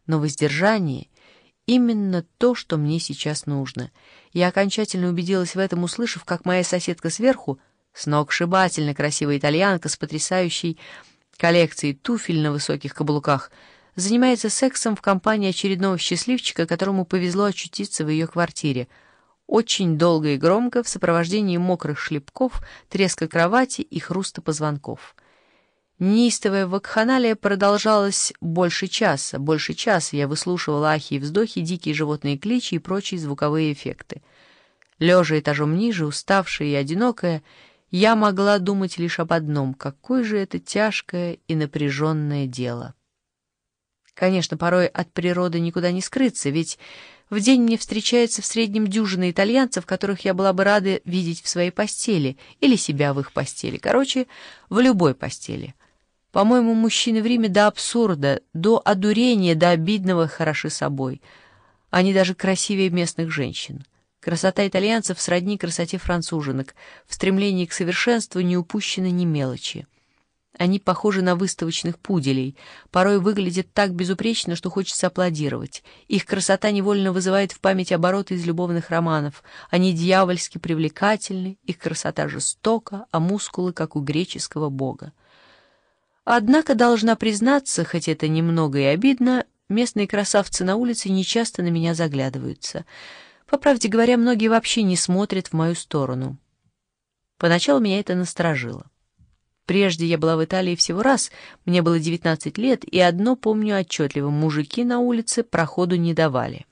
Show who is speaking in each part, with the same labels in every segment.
Speaker 1: но воздержание — именно то, что мне сейчас нужно. Я окончательно убедилась в этом, услышав, как моя соседка сверху, сногсшибательно красивая итальянка с потрясающей коллекцией туфель на высоких каблуках, занимается сексом в компании очередного счастливчика, которому повезло очутиться в ее квартире. Очень долго и громко, в сопровождении мокрых шлепков, треска кровати и хруста позвонков. Неистовая вакханалия продолжалась больше часа. Больше часа я выслушивала ахи и вздохи, дикие животные кличи и прочие звуковые эффекты. Лежа этажом ниже, уставшая и одинокая, я могла думать лишь об одном — какое же это тяжкое и напряженное дело. Конечно, порой от природы никуда не скрыться, ведь в день мне встречается в среднем дюжина итальянцев, которых я была бы рада видеть в своей постели или себя в их постели. Короче, в любой постели. По-моему, мужчины в Риме до абсурда, до одурения, до обидного хороши собой. Они даже красивее местных женщин. Красота итальянцев сродни красоте француженок. В стремлении к совершенству не упущено ни мелочи. Они похожи на выставочных пуделей, порой выглядят так безупречно, что хочется аплодировать. Их красота невольно вызывает в память обороты из любовных романов. Они дьявольски привлекательны, их красота жестока, а мускулы, как у греческого бога. Однако, должна признаться, хоть это немного и обидно, местные красавцы на улице нечасто на меня заглядываются. По правде говоря, многие вообще не смотрят в мою сторону. Поначалу меня это насторожило. Прежде я была в Италии всего раз, мне было 19 лет, и одно помню отчетливо — мужики на улице проходу не давали.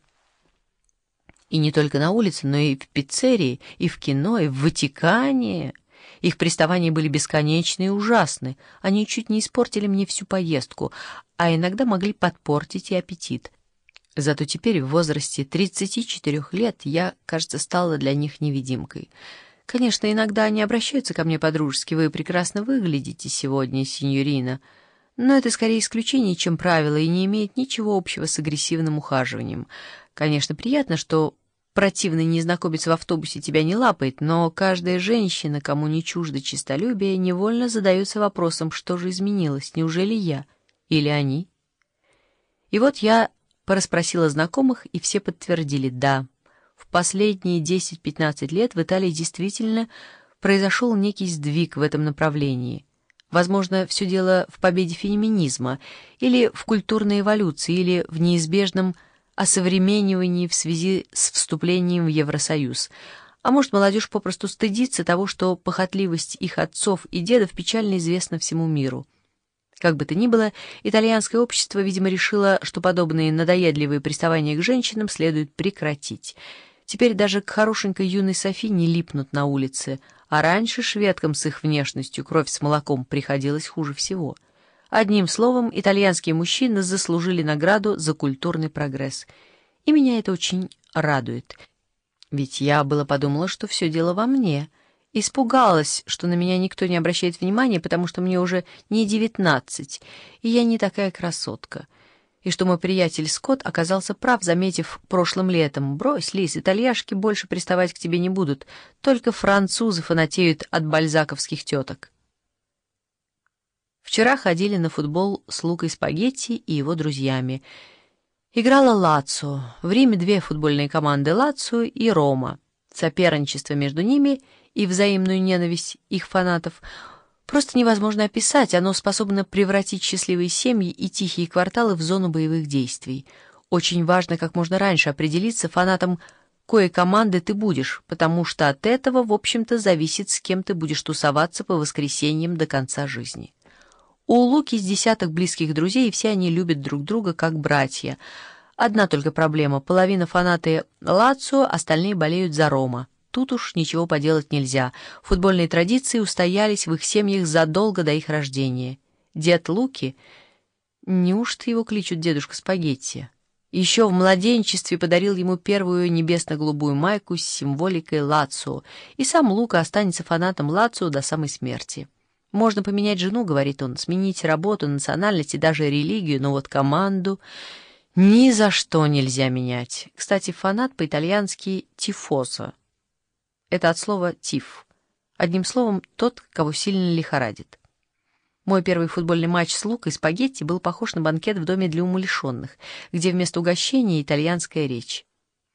Speaker 1: И не только на улице, но и в пиццерии, и в кино, и в Ватикане. Их приставания были бесконечны и ужасны, они чуть не испортили мне всю поездку, а иногда могли подпортить и аппетит. Зато теперь в возрасте 34 лет я, кажется, стала для них невидимкой. Конечно, иногда они обращаются ко мне по-дружески: «Вы прекрасно выглядите сегодня, синьорина», но это скорее исключение, чем правило, и не имеет ничего общего с агрессивным ухаживанием. Конечно, приятно, что противный незнакомец в автобусе тебя не лапает, но каждая женщина, кому не чуждо честолюбие, невольно задается вопросом: что же изменилось, неужели я или они? И вот я порасспросила знакомых, и все подтвердили: да. В последние 10-15 лет в Италии действительно произошел некий сдвиг в этом направлении. Возможно, все дело в победе феминизма, или в культурной эволюции, или в неизбежном осовременивании в связи с вступлением в Евросоюз. А может, молодежь попросту стыдится того, что похотливость их отцов и дедов печально известна всему миру. Как бы то ни было, итальянское общество, видимо, решило, что подобные надоедливые приставания к женщинам следует прекратить. Теперь даже к хорошенькой юной Софи не липнут на улице, а раньше шведкам с их внешностью кровь с молоком приходилось хуже всего. Одним словом, итальянские мужчины заслужили награду за культурный прогресс. И меня это очень радует. Ведь я было подумала, что все дело во мне. Испугалась, что на меня никто не обращает внимания, потому что мне уже не 19, и я не такая красотка. И что мой приятель Скотт оказался прав, заметив прошлым летом: «Брось, Лиз, итальяшки больше приставать к тебе не будут, только французы фанатеют от бальзаковских теток». Вчера ходили на футбол с Лукой Спагетти и его друзьями. Играла Лацио. В Риме две футбольные команды — Лацио и Рома. Соперничество между ними и взаимную ненависть их фанатов просто невозможно описать, оно способно превратить счастливые семьи и тихие кварталы в зону боевых действий. Очень важно как можно раньше определиться, фанатом кое команды ты будешь, потому что от этого, в общем-то, зависит, с кем ты будешь тусоваться по воскресеньям до конца жизни. У Луки с десяток близких друзей, и все они любят друг друга как братья. Одна только проблема: половина фанаты Лацио, остальные болеют за Рома. Тут уж ничего поделать нельзя. Футбольные традиции устоялись в их семьях задолго до их рождения. Дед Луки, неужто его кличут дедушка Спагетти, еще в младенчестве подарил ему первую небесно-голубую майку с символикой Лацио, и сам Лука останется фанатом Лацио до самой смерти. «Можно поменять жену, — говорит он, — сменить работу, национальность и даже религию, но вот команду ни за что нельзя менять». Кстати, фанат по-итальянски «тифосо». Это от слова «тиф». Одним словом, тот, кого сильно лихорадит. Мой первый футбольный матч с Лукой Спагетти был похож на банкет в доме для умалишенных, где вместо угощения итальянская речь.